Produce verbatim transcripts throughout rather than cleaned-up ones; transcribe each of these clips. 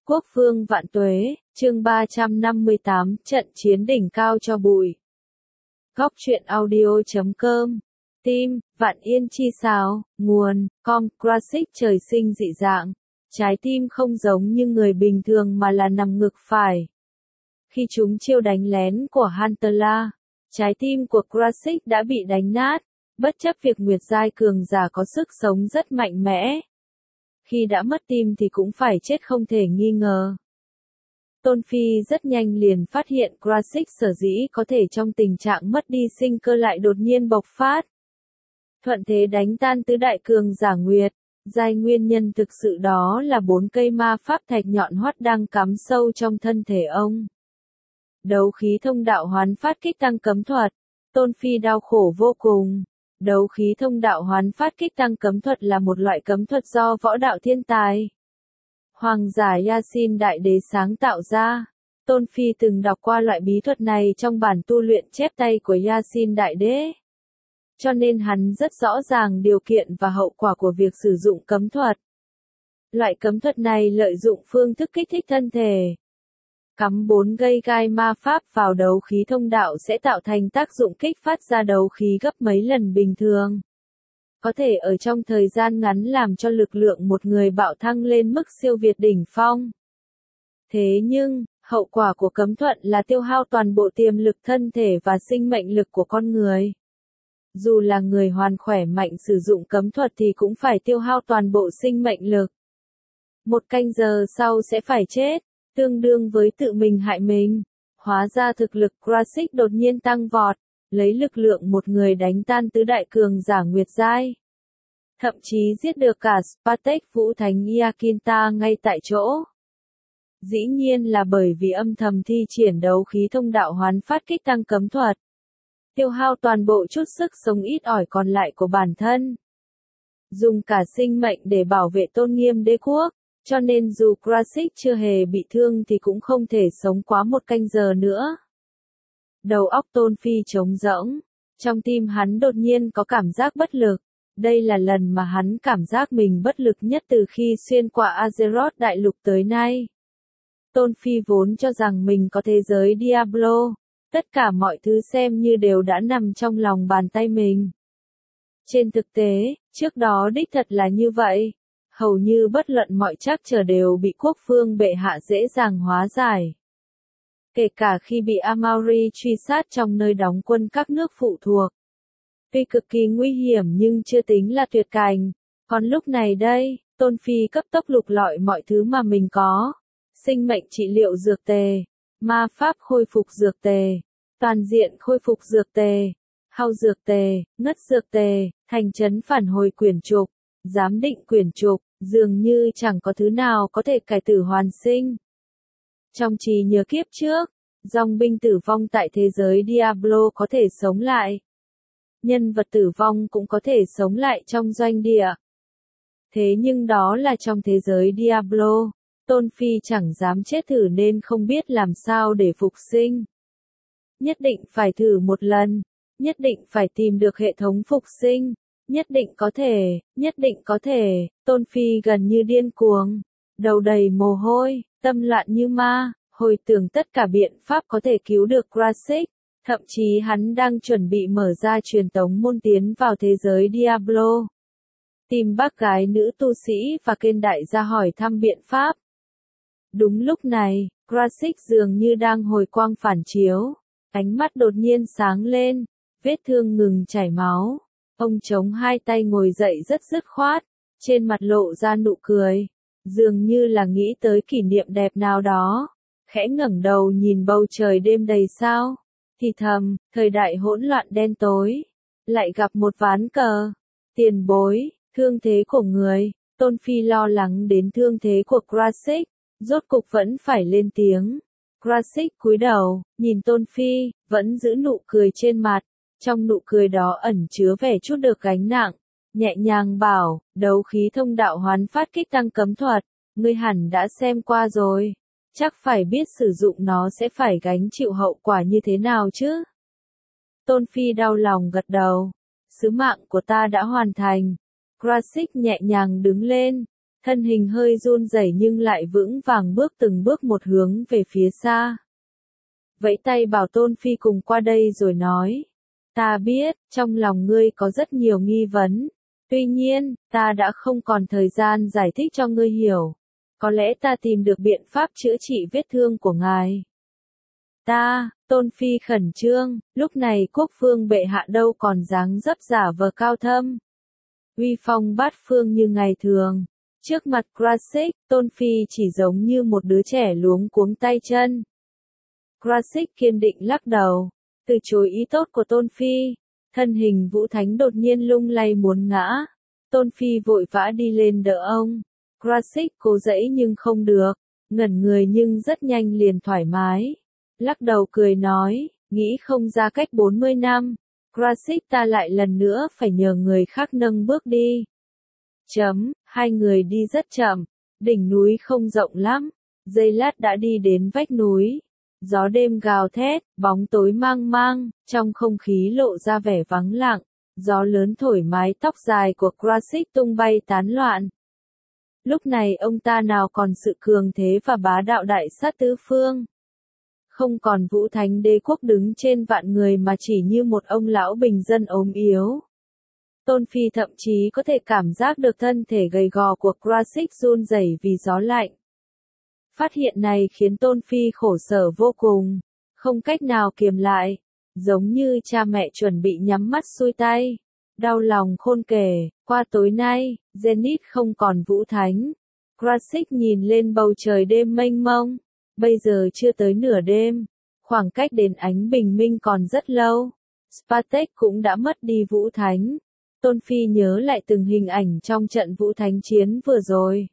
Quốc vương vạn tuế, chương ba trăm năm mươi tám, trận chiến đỉnh cao cho bụi. Góc truyện audio chấm com. Tim, Vạn Yên chi sao, nguồn, com, Classic trời sinh dị dạng. Trái tim không giống như người bình thường mà là nằm ngực phải. Khi chúng chiêu đánh lén của Huntela, trái tim của Classic đã bị đánh nát, bất chấp việc Nguyệt Giai cường giả có sức sống rất mạnh mẽ. Khi đã mất tim thì cũng phải chết không thể nghi ngờ. Tôn Phi rất nhanh liền phát hiện Classic sở dĩ có thể trong tình trạng mất đi sinh cơ lại đột nhiên bộc phát. Thuận thế đánh tan tứ đại cường giả Nguyệt Giai, nguyên nhân thực sự đó là bốn cây ma pháp thạch nhọn hoắt đang cắm sâu trong thân thể ông. Đấu khí thông đạo hoán phát kích tăng cấm thuật. Tôn Phi đau khổ vô cùng. Đấu khí thông đạo hoán phát kích tăng cấm thuật là một loại cấm thuật do võ đạo thiên tài Hoàng giả Yasin Đại Đế sáng tạo ra. Tôn Phi từng đọc qua loại bí thuật này trong bản tu luyện chép tay của Yasin Đại Đế. Cho nên hắn rất rõ ràng điều kiện và hậu quả của việc sử dụng cấm thuật. Loại cấm thuật này lợi dụng phương thức kích thích thân thể. Cắm bốn cây gai ma pháp vào đấu khí thông đạo sẽ tạo thành tác dụng kích phát ra đấu khí gấp mấy lần bình thường. Có thể ở trong thời gian ngắn làm cho lực lượng một người bạo thăng lên mức siêu việt đỉnh phong. Thế nhưng, hậu quả của cấm thuật là tiêu hao toàn bộ tiềm lực thân thể và sinh mệnh lực của con người. Dù là người hoàn khỏe mạnh sử dụng cấm thuật thì cũng phải tiêu hao toàn bộ sinh mệnh lực. Một canh giờ sau sẽ phải chết, tương đương với tự mình hại mình. Hóa ra thực lực Classic đột nhiên tăng vọt, lấy lực lượng một người đánh tan tứ đại cường giả Nguyệt Giai. Thậm chí giết được cả Spartek Vũ Thánh Iakinta ngay tại chỗ. Dĩ nhiên là bởi vì âm thầm thi triển đấu khí thông đạo hoán phát kích tăng cấm thuật. Tiêu hao toàn bộ chút sức sống ít ỏi còn lại của bản thân. Dùng cả sinh mệnh để bảo vệ tôn nghiêm đế quốc. Cho nên dù Classic chưa hề bị thương thì cũng không thể sống quá một canh giờ nữa. Đầu óc Tôn Phi trống rỗng. Trong tim hắn đột nhiên có cảm giác bất lực. Đây là lần mà hắn cảm giác mình bất lực nhất từ khi xuyên qua Azeroth đại lục tới nay. Tôn Phi vốn cho rằng mình có thế giới Diablo. Tất cả mọi thứ xem như đều đã nằm trong lòng bàn tay mình. Trên thực tế, trước đó đích thật là như vậy. Hầu như bất luận mọi trắc trở đều bị quốc vương bệ hạ dễ dàng hóa giải. Kể cả khi bị Amauri truy sát trong nơi đóng quân các nước phụ thuộc. Tuy cực kỳ nguy hiểm nhưng chưa tính là tuyệt cảnh. Còn lúc này đây, Tôn Phi cấp tốc lục lọi mọi thứ mà mình có. Sinh mệnh trị liệu dược tề, ma pháp khôi phục dược tề, toàn diện khôi phục dược tề, hao dược tề, ngất dược tề, thành trấn phản hồi quyển trục, giám định quyển trục. Dường như chẳng có thứ nào có thể cải tử hoàn sinh. Trong trí nhớ kiếp trước, dòng binh tử vong tại thế giới Diablo có thể sống lại. Nhân vật tử vong cũng có thể sống lại trong doanh địa. Thế nhưng đó là trong thế giới Diablo. Tôn Phi chẳng dám chết thử nên không biết làm sao để phục sinh. Nhất định phải thử một lần. Nhất định phải tìm được hệ thống phục sinh. Nhất định có thể, nhất định có thể. Tôn Phi gần như điên cuồng, đầu đầy mồ hôi, tâm loạn như ma, hồi tưởng tất cả biện pháp có thể cứu được Classic. Thậm chí hắn đang chuẩn bị mở ra truyền tống môn tiến vào thế giới Diablo. Tìm bác gái nữ tu sĩ và kênh đại gia hỏi thăm biện pháp. Đúng lúc này, Classic dường như đang hồi quang phản chiếu. Ánh mắt đột nhiên sáng lên, vết thương ngừng chảy máu. Ông chống hai tay ngồi dậy rất dứt khoát, trên mặt lộ ra nụ cười, dường như là nghĩ tới kỷ niệm đẹp nào đó, khẽ ngẩng đầu nhìn bầu trời đêm đầy sao, thì thầm, thời đại hỗn loạn đen tối, lại gặp một ván cờ, tiền bối, thương thế của người. Tôn Phi lo lắng đến thương thế của Classic, rốt cục vẫn phải lên tiếng. Classic cúi đầu, nhìn Tôn Phi, vẫn giữ nụ cười trên mặt. Trong nụ cười đó ẩn chứa vẻ chút được gánh nặng, nhẹ nhàng bảo, đấu khí thông đạo hoán phát kích tăng cấm thuật, ngươi hẳn đã xem qua rồi, chắc phải biết sử dụng nó sẽ phải gánh chịu hậu quả như thế nào chứ. Tôn Phi đau lòng gật đầu, sứ mạng của ta đã hoàn thành. Classic nhẹ nhàng đứng lên, thân hình hơi run rẩy nhưng lại vững vàng bước từng bước một hướng về phía xa. Vẫy tay bảo Tôn Phi cùng qua đây rồi nói, ta biết, trong lòng ngươi có rất nhiều nghi vấn. Tuy nhiên, ta đã không còn thời gian giải thích cho ngươi hiểu. Có lẽ ta tìm được biện pháp chữa trị vết thương của ngài. Ta, Tôn Phi khẩn trương, lúc này quốc vương bệ hạ đâu còn dáng dấp giả vờ cao thâm. Uy phong bát phương như ngày thường. Trước mặt Krasik, Tôn Phi chỉ giống như một đứa trẻ luống cuống tay chân. Krasik kiên định lắc đầu, từ chối ý tốt của Tôn Phi. Thân hình Vũ Thánh đột nhiên lung lay muốn ngã. Tôn Phi vội vã đi lên đỡ ông. Krasik cố giãy nhưng không được, ngẩn người nhưng rất nhanh liền thoải mái. Lắc đầu cười nói, nghĩ không ra cách bốn mươi năm. Krasik ta lại lần nữa phải nhờ người khác nâng bước đi. Chấm, hai người đi rất chậm, đỉnh núi không rộng lắm, giây lát đã đi đến vách núi. Gió đêm gào thét, bóng tối mang mang, trong không khí lộ ra vẻ vắng lặng, gió lớn thổi mái tóc dài của Krasik tung bay tán loạn. Lúc này ông ta nào còn sự cường thế và bá đạo đại sát tứ phương. Không còn Vũ Thánh đế quốc đứng trên vạn người mà chỉ như một ông lão bình dân ốm yếu. Tôn Phi thậm chí có thể cảm giác được thân thể gầy gò của Krasik run rẩy vì gió lạnh. Phát hiện này khiến Tôn Phi khổ sở vô cùng, không cách nào kiềm lại, giống như cha mẹ chuẩn bị nhắm mắt xuôi tay. Đau lòng khôn kể, qua tối nay, Zenith không còn Vũ Thánh. Krasik nhìn lên bầu trời đêm mênh mông, bây giờ chưa tới nửa đêm, khoảng cách đến ánh bình minh còn rất lâu. Spartek cũng đã mất đi Vũ Thánh. Tôn Phi nhớ lại từng hình ảnh trong trận Vũ Thánh chiến vừa rồi.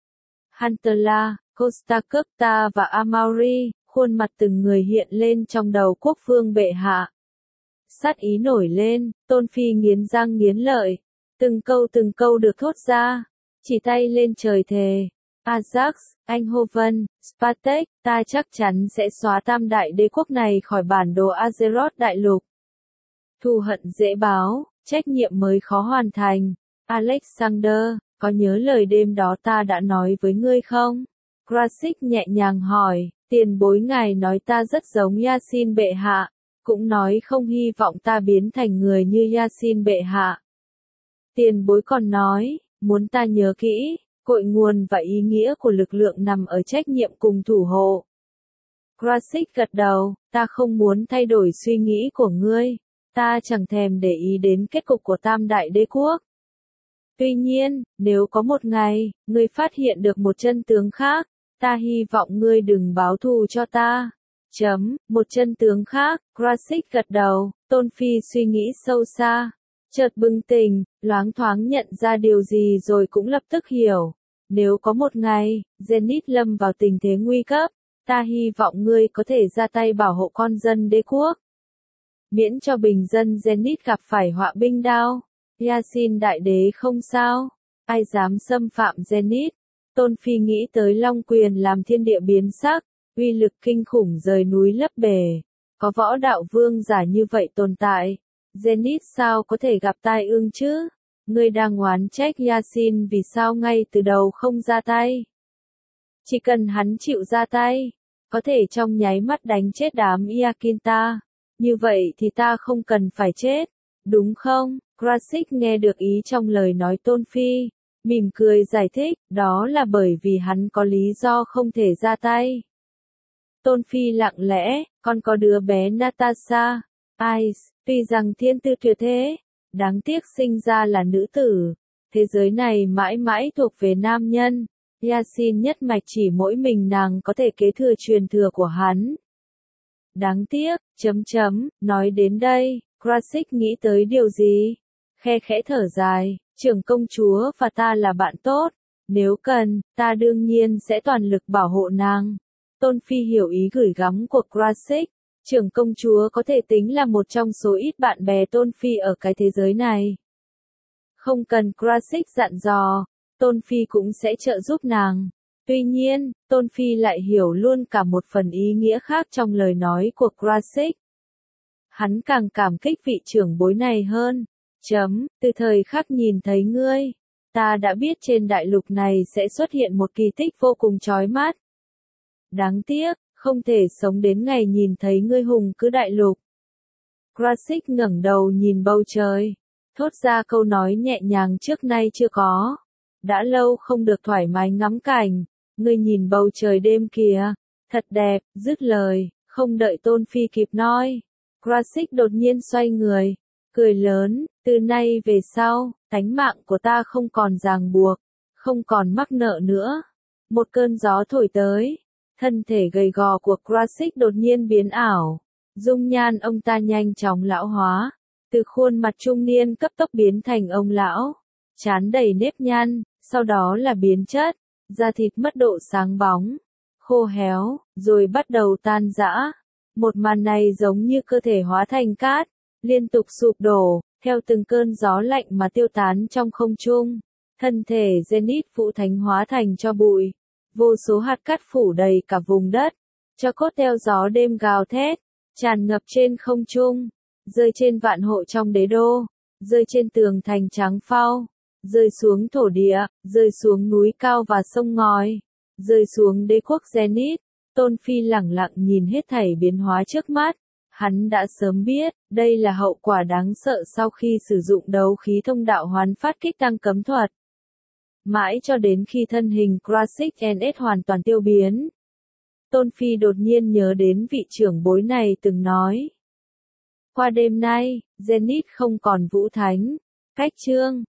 Huntela, Costa Curta và Amauri, khuôn mặt từng người hiện lên trong đầu quốc vương bệ hạ. Sát ý nổi lên, Tôn Phi nghiến răng nghiến lợi, từng câu từng câu được thốt ra, chỉ tay lên trời thề. Ajax, Eindhoven, Spartek, ta chắc chắn sẽ xóa tam đại đế quốc này khỏi bản đồ Azeroth đại lục. Thù hận dễ báo, trách nhiệm mới khó hoàn thành. Alexander, có nhớ lời đêm đó ta đã nói với ngươi không? Krasik nhẹ nhàng hỏi, tiền bối ngài nói ta rất giống Yasin bệ hạ, cũng nói không hy vọng ta biến thành người như Yasin bệ hạ. Tiền bối còn nói, muốn ta nhớ kỹ, cội nguồn và ý nghĩa của lực lượng nằm ở trách nhiệm cùng thủ hộ. Krasik gật đầu, ta không muốn thay đổi suy nghĩ của ngươi, ta chẳng thèm để ý đến kết cục của tam đại đế quốc. Tuy nhiên, nếu có một ngày, ngươi phát hiện được một chân tướng khác, ta hy vọng ngươi đừng báo thù cho ta. Chấm, một chân tướng khác, Krasik gật đầu, Tôn Phi suy nghĩ sâu xa. Chợt bừng tỉnh, loáng thoáng nhận ra điều gì rồi cũng lập tức hiểu. Nếu có một ngày, Zenith lâm vào tình thế nguy cấp, ta hy vọng ngươi có thể ra tay bảo hộ con dân đế quốc. Miễn cho bình dân Zenith gặp phải họa binh đao. Yasin đại đế không sao, ai dám xâm phạm Zenith. Tôn Phi nghĩ tới Long Quyền làm thiên địa biến sắc, uy lực kinh khủng rời núi lấp bể. Có võ đạo vương giả như vậy tồn tại, Zenith sao có thể gặp tai ương chứ? Ngươi đang oán trách Yasin vì sao ngay từ đầu không ra tay. Chỉ cần hắn chịu ra tay, có thể trong nháy mắt đánh chết đám Iakinta. Như vậy thì ta không cần phải chết, đúng không? Krasik nghe được ý trong lời nói Tôn Phi, mỉm cười giải thích, đó là bởi vì hắn có lý do không thể ra tay. Tôn Phi lặng lẽ, con có đứa bé Natasha, Ice, tuy rằng thiên tư tuyệt thế, đáng tiếc sinh ra là nữ tử. Thế giới này mãi mãi thuộc về nam nhân, Yasin nhất mạch chỉ mỗi mình nàng có thể kế thừa truyền thừa của hắn. Đáng tiếc, chấm chấm, nói đến đây, Krasik nghĩ tới điều gì? Khe khẽ thở dài, trưởng công chúa và ta là bạn tốt, nếu cần, ta đương nhiên sẽ toàn lực bảo hộ nàng. Tôn Phi hiểu ý gửi gắm của Krasik, trưởng công chúa có thể tính là một trong số ít bạn bè Tôn Phi ở cái thế giới này. Không cần Krasik dặn dò, Tôn Phi cũng sẽ trợ giúp nàng. Tuy nhiên, Tôn Phi lại hiểu luôn cả một phần ý nghĩa khác trong lời nói của Krasik. Hắn càng cảm kích vị trưởng bối này hơn. Chấm, từ thời khắc nhìn thấy ngươi, Ta đã biết trên đại lục này sẽ xuất hiện một kỳ tích vô cùng chói mắt. Đáng tiếc, không thể sống đến ngày nhìn thấy ngươi hùng cứ đại lục. Krasik ngẩng đầu nhìn bầu trời, thốt ra câu nói nhẹ nhàng trước nay chưa có. Đã lâu không được thoải mái ngắm cảnh, ngươi nhìn bầu trời đêm kìa, thật đẹp, dứt lời, không đợi Tôn Phi kịp nói. Krasik đột nhiên xoay người, cười lớn, từ nay về sau, tánh mạng của ta không còn ràng buộc, không còn mắc nợ nữa. Một cơn gió thổi tới, thân thể gầy gò của Krasik đột nhiên biến ảo, dung nhan ông ta nhanh chóng lão hóa, từ khuôn mặt trung niên cấp tốc biến thành ông lão, trán đầy nếp nhăn, sau đó là biến chất, da thịt mất độ sáng bóng, khô héo, rồi bắt đầu tan rã. Một màn này giống như cơ thể hóa thành cát, liên tục sụp đổ, theo từng cơn gió lạnh mà tiêu tán trong không trung. Thân thể Zenith Vũ Thánh hóa thành cho bụi, vô số hạt cát phủ đầy cả vùng đất, cho cốt theo gió đêm gào thét, tràn ngập trên không trung, rơi trên vạn hộ trong đế đô, rơi trên tường thành trắng phau, rơi xuống thổ địa, rơi xuống núi cao và sông ngòi, rơi xuống đế quốc Zenith. Tôn Phi lẳng lặng nhìn hết thảy biến hóa trước mắt. Hắn đã sớm biết, đây là hậu quả đáng sợ sau khi sử dụng đấu khí thông đạo hoán phát kích tăng cấm thuật. Mãi cho đến khi thân hình Krasik en ét hoàn toàn tiêu biến. Tôn Phi đột nhiên nhớ đến vị trưởng bối này từng nói. Qua đêm nay, Zenith không còn Vũ Thánh. Cách chương